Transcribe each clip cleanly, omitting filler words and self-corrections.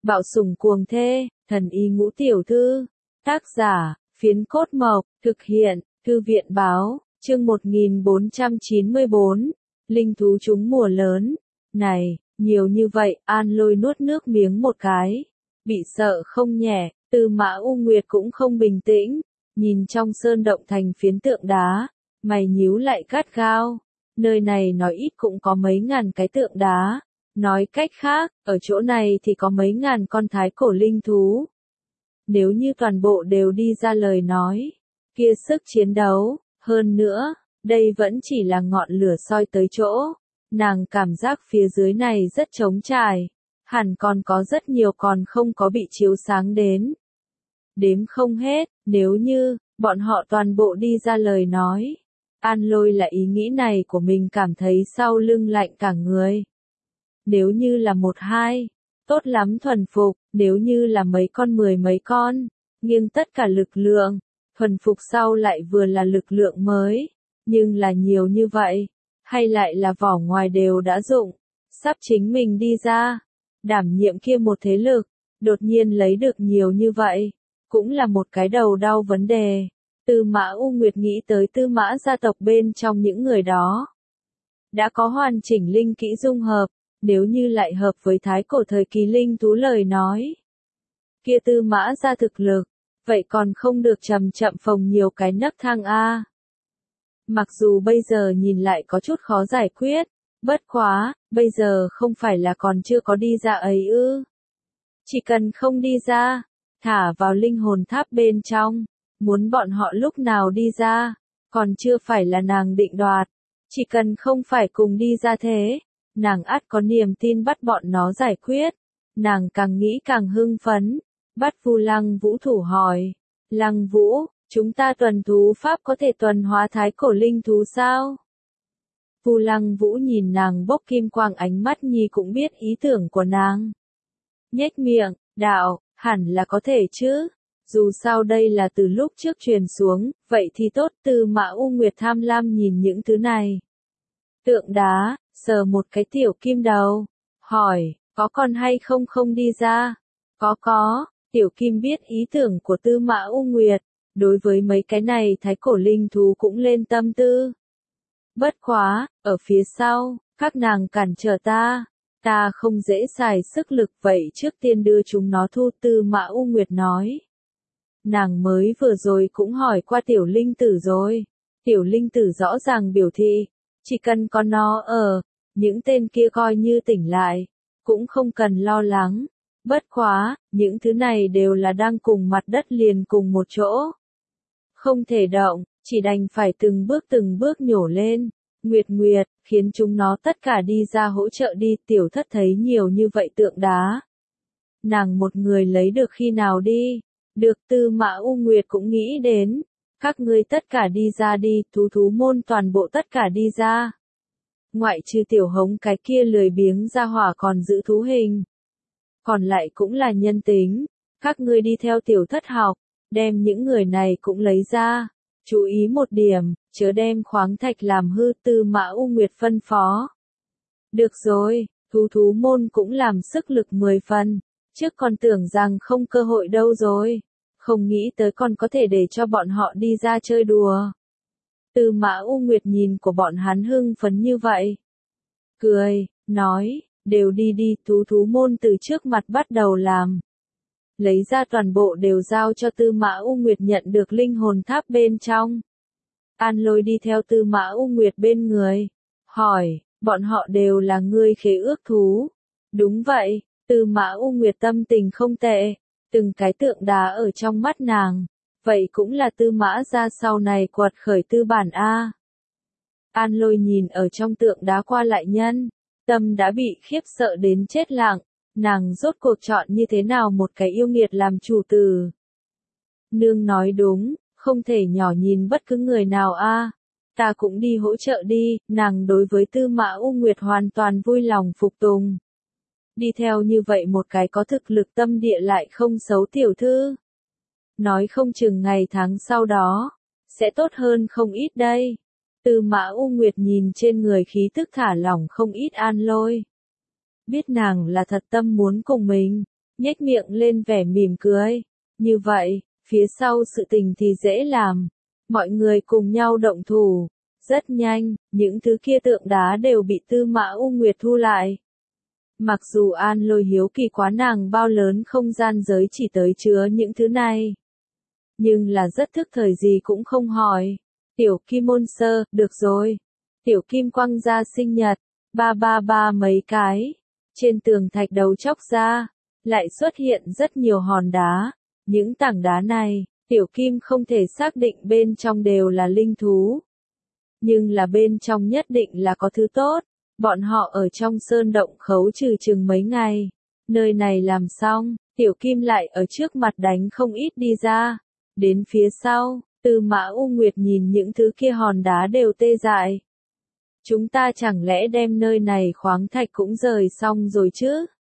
Bạo sủng cuồng thê, thần y ngũ tiểu thư. Tác giả, Phiến Cốt Mộc, thực hiện, Thư viện báo, chương 1494, linh thú trúng mùa lớn. Này, nhiều như vậy, An Lôi nuốt nước miếng một cái. Bị sợ không nhẹ, Tư Mã U Nguyệt cũng không bình tĩnh, nhìn trong sơn động thành phiến tượng đá, mày nhíu lại gắt gao. Nơi này nói ít cũng có mấy ngàn cái tượng đá. Nói cách khác, ở chỗ này thì có mấy ngàn con thái cổ linh thú. Nếu như toàn bộ đều đi ra lời nói, kia sức chiến đấu, hơn nữa, đây vẫn chỉ là ngọn lửa soi tới chỗ. Nàng cảm giác phía dưới này rất trống trải, hẳn còn có rất nhiều còn không có bị chiếu sáng đến. Đếm không hết, nếu như, bọn họ toàn bộ đi ra lời nói. An Lôi là ý nghĩ này của mình cảm thấy sau lưng lạnh cả người. Nếu như là một hai, tốt lắm thuần phục, nếu như là mấy con mười mấy con, nghiêng tất cả lực lượng, thuần phục sau lại vừa là lực lượng mới, nhưng là nhiều như vậy, hay lại là vỏ ngoài đều đã dụng, sắp chính mình đi ra, đảm nhiệm kia một thế lực, đột nhiên lấy được nhiều như vậy, cũng là một cái đầu đau vấn đề. Tư Mã U Nguyệt nghĩ tới Tư Mã gia tộc bên trong những người đó. Đã có hoàn chỉnh linh kỹ dung hợp, nếu như lại hợp với thái cổ thời kỳ linh thú lời nói. Kia Tư Mã gia thực lực, vậy còn không được chậm chậm phồng nhiều cái nấc thang A. Mặc dù bây giờ nhìn lại có chút khó giải quyết, bất quá, bây giờ không phải là còn chưa có đi ra ấy ư. Chỉ cần không đi ra, thả vào linh hồn tháp bên trong, muốn bọn họ lúc nào đi ra, còn chưa phải là nàng định đoạt. Chỉ cần không phải cùng đi ra thế, nàng ắt có niềm tin bắt bọn nó giải quyết. Nàng càng nghĩ càng hưng phấn, bắt Vu Lăng Vũ thủ hỏi, Lăng Vũ, chúng ta tuần thú pháp có thể tuần hóa thái cổ linh thú sao? Vu Lăng Vũ nhìn nàng bốc kim quang ánh mắt nhi cũng biết ý tưởng của nàng. Nhếch miệng, đạo, hẳn là có thể chứ. Dù sao đây là từ lúc trước truyền xuống, vậy thì tốt. Tư Mã U Nguyệt tham lam nhìn những thứ này. Tượng đá, sờ một cái tiểu kim đầu, hỏi, có còn hay không không đi ra? Có, tiểu kim biết ý tưởng của Tư Mã U Nguyệt, đối với mấy cái này thái cổ linh thú cũng lên tâm tư. Bất quá, ở phía sau, các nàng cản trở ta không dễ xài sức lực vậy trước tiên đưa chúng nó thu. Tư Mã U Nguyệt nói. Nàng mới vừa rồi cũng hỏi qua tiểu linh tử rồi, tiểu linh tử rõ ràng biểu thị, chỉ cần có nó ở, những tên kia coi như tỉnh lại, cũng không cần lo lắng. Bất quá, những thứ này đều là đang cùng mặt đất liền cùng một chỗ. Không thể động, chỉ đành phải từng bước nhổ lên. Nguyệt, khiến chúng nó tất cả đi ra hỗ trợ đi. Tiểu thất thấy nhiều như vậy tượng đá. Nàng một người lấy được khi nào đi? Được. Tư Mã U Nguyệt cũng nghĩ đến. Các ngươi tất cả đi ra đi, thú môn toàn bộ tất cả đi ra. Ngoại trừ tiểu hống cái kia lười biếng ra hỏa còn giữ thú hình. Còn lại cũng là nhân tính. Các ngươi đi theo tiểu thất học, đem những người này cũng lấy ra. Chú ý một điểm, chớ đem khoáng thạch làm hư. Tư Mã U Nguyệt phân phó. Được rồi, thú môn cũng làm sức lực 10 phần. Trước còn tưởng rằng không cơ hội đâu rồi. Không nghĩ tới còn có thể để cho bọn họ đi ra chơi đùa. Tư Mã U Nguyệt nhìn của bọn hắn hưng phấn như vậy. Cười, nói, đều đi, thú môn từ trước mặt bắt đầu làm. Lấy ra toàn bộ đều giao cho Tư Mã U Nguyệt nhận được linh hồn tháp bên trong. An Lôi đi theo Tư Mã U Nguyệt bên người. Hỏi, bọn họ đều là ngươi khế ước thú. Đúng vậy, Tư Mã U Nguyệt tâm tình không tệ. Từng cái tượng đá ở trong mắt nàng. Vậy cũng là Tư Mã gia sau này quật khởi tư bản A. An Lôi nhìn ở trong tượng đá qua lại nhân. Tâm đã bị khiếp sợ đến chết lặng. Nàng rốt cuộc chọn như thế nào một cái yêu nghiệt làm chủ tử. Nương nói đúng, không thể nhỏ nhìn bất cứ người nào a. Ta cũng đi hỗ trợ đi. Nàng đối với Tư Mã U Nguyệt hoàn toàn vui lòng phục tùng. Đi theo như vậy một cái có thực lực tâm địa lại không xấu tiểu thư. Nói không chừng ngày tháng sau đó, sẽ tốt hơn không ít đây. Tư Mã U Nguyệt nhìn trên người khí tức thả lỏng không ít An Lôi. Biết nàng là thật tâm muốn cùng mình, nhếch miệng lên vẻ mỉm cười. Như vậy, phía sau sự tình thì dễ làm. Mọi người cùng nhau động thủ. Rất nhanh, những thứ kia tượng đá đều bị Tư Mã U Nguyệt thu lại. Mặc dù An Lôi hiếu kỳ quá nàng bao lớn không gian giới chỉ tới chứa những thứ này. Nhưng là rất thức thời gì cũng không hỏi. Tiểu Kim Môn Sơ, được rồi. Tiểu Kim quăng ra sinh nhật, ba ba ba mấy cái. Trên tường thạch đầu chóc ra, lại xuất hiện rất nhiều hòn đá. Những tảng đá này, Tiểu Kim không thể xác định bên trong đều là linh thú. Nhưng là bên trong nhất định là có thứ tốt. Bọn họ ở trong sơn động khấu trừ chừng mấy ngày. Nơi này làm xong, Tiểu Kim lại ở trước mặt đánh không ít đi ra. Đến phía sau, Tư Mã U Nguyệt nhìn những thứ kia hòn đá đều tê dại. Chúng ta chẳng lẽ đem nơi này khoáng thạch cũng rời xong rồi chứ?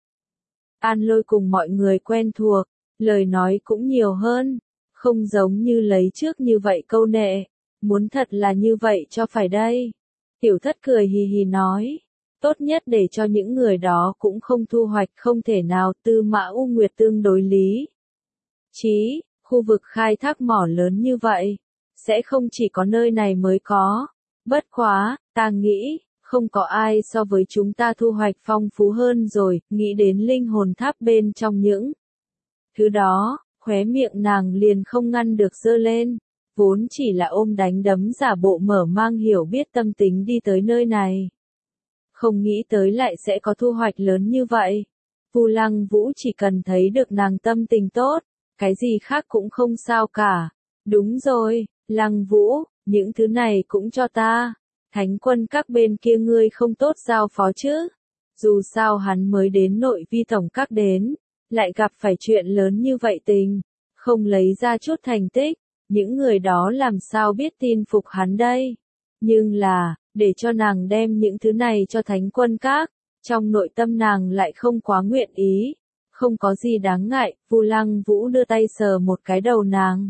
An Lôi cùng mọi người quen thuộc, lời nói cũng nhiều hơn, không giống như lấy trước như vậy câu nệ, muốn thật là như vậy cho phải đây. Tiểu Thất cười hì hì nói, tốt nhất để cho những người đó cũng không thu hoạch không thể nào. Tư Mã U Nguyệt tương đối lý. Chí, khu vực khai thác mỏ lớn như vậy, sẽ không chỉ có nơi này mới có. Bất quá, ta nghĩ, không có ai so với chúng ta thu hoạch phong phú hơn rồi, nghĩ đến linh hồn tháp bên trong những thứ đó, khóe miệng nàng liền không ngăn được giơ lên, vốn chỉ là ôm đánh đấm giả bộ mở mang hiểu biết tâm tính đi tới nơi này. Không nghĩ tới lại sẽ có thu hoạch lớn như vậy. Vu Lăng Vũ chỉ cần thấy được nàng tâm tình tốt, cái gì khác cũng không sao cả. Đúng rồi, Lăng Vũ, những thứ này cũng cho ta. Thánh quân các bên kia ngươi không tốt giao phó chứ. Dù sao hắn mới đến nội vi tổng các đến, lại gặp phải chuyện lớn như vậy tình, không lấy ra chút thành tích, những người đó làm sao biết tin phục hắn đây. Nhưng là, để cho nàng đem những thứ này cho thánh quân các, trong nội tâm nàng lại không quá nguyện ý. Không có gì đáng ngại, Vu Lăng Vũ đưa tay sờ một cái đầu nàng.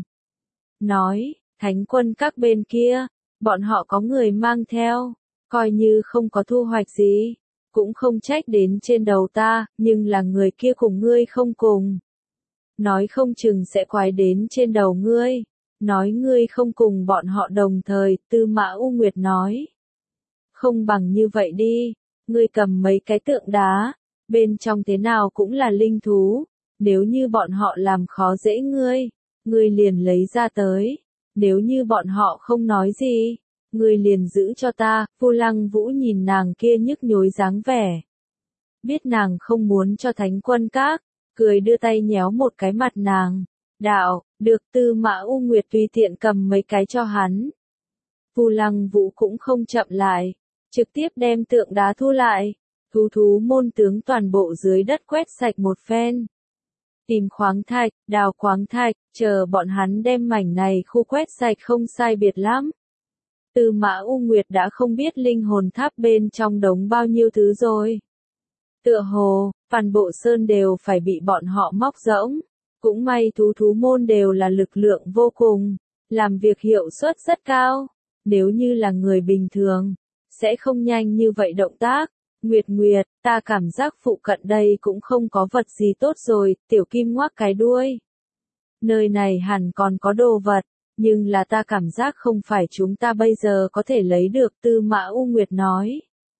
Nói, thánh quân các bên kia, bọn họ có người mang theo, coi như không có thu hoạch gì, cũng không trách đến trên đầu ta, nhưng là người kia cùng ngươi không cùng. Nói không chừng sẽ quái đến trên đầu ngươi, nói ngươi không cùng bọn họ đồng thời, Tư Mã U Nguyệt nói. Không bằng như vậy đi, ngươi cầm mấy cái tượng đá, bên trong thế nào cũng là linh thú, nếu như bọn họ làm khó dễ ngươi liền lấy ra tới, nếu như bọn họ không nói gì, ngươi liền giữ cho ta. Vu Lăng Vũ nhìn nàng kia nhức nhối dáng vẻ. Biết nàng không muốn cho thánh quân các, cười đưa tay nhéo một cái mặt nàng. Đạo, được. Tư Mã U Nguyệt tùy tiện cầm mấy cái cho hắn. Vu Lăng Vũ cũng không chậm lại, trực tiếp đem tượng đá thu lại. Thú môn tướng toàn bộ dưới đất quét sạch một phen. Tìm khoáng thạch, đào khoáng thạch, chờ bọn hắn đem mảnh này khu quét sạch không sai biệt lắm. Tư Mã U Nguyệt đã không biết linh hồn tháp bên trong đống bao nhiêu thứ rồi. Tựa hồ, toàn bộ sơn đều phải bị bọn họ móc rỗng. Cũng may thú môn đều là lực lượng vô cùng, làm việc hiệu suất rất cao. Nếu như là người bình thường, sẽ không nhanh như vậy động tác. Nguyệt, ta cảm giác phụ cận đây cũng không có vật gì tốt rồi. Tiểu Kim ngoác cái đuôi. Nơi này hẳn còn có đồ vật, nhưng là ta cảm giác không phải chúng ta bây giờ có thể lấy được. Tư Mã U Nguyệt nói.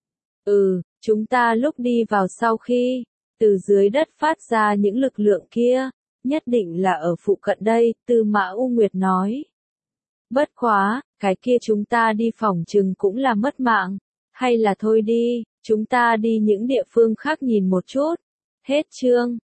Chúng ta lúc đi vào sau khi, từ dưới đất phát ra những lực lượng kia, nhất định là ở phụ cận đây. Tư Mã U Nguyệt nói. Bất quá, cái kia chúng ta đi phỏng chừng cũng là mất mạng, hay là thôi đi, chúng ta đi những địa phương khác nhìn một chút. Hết chương.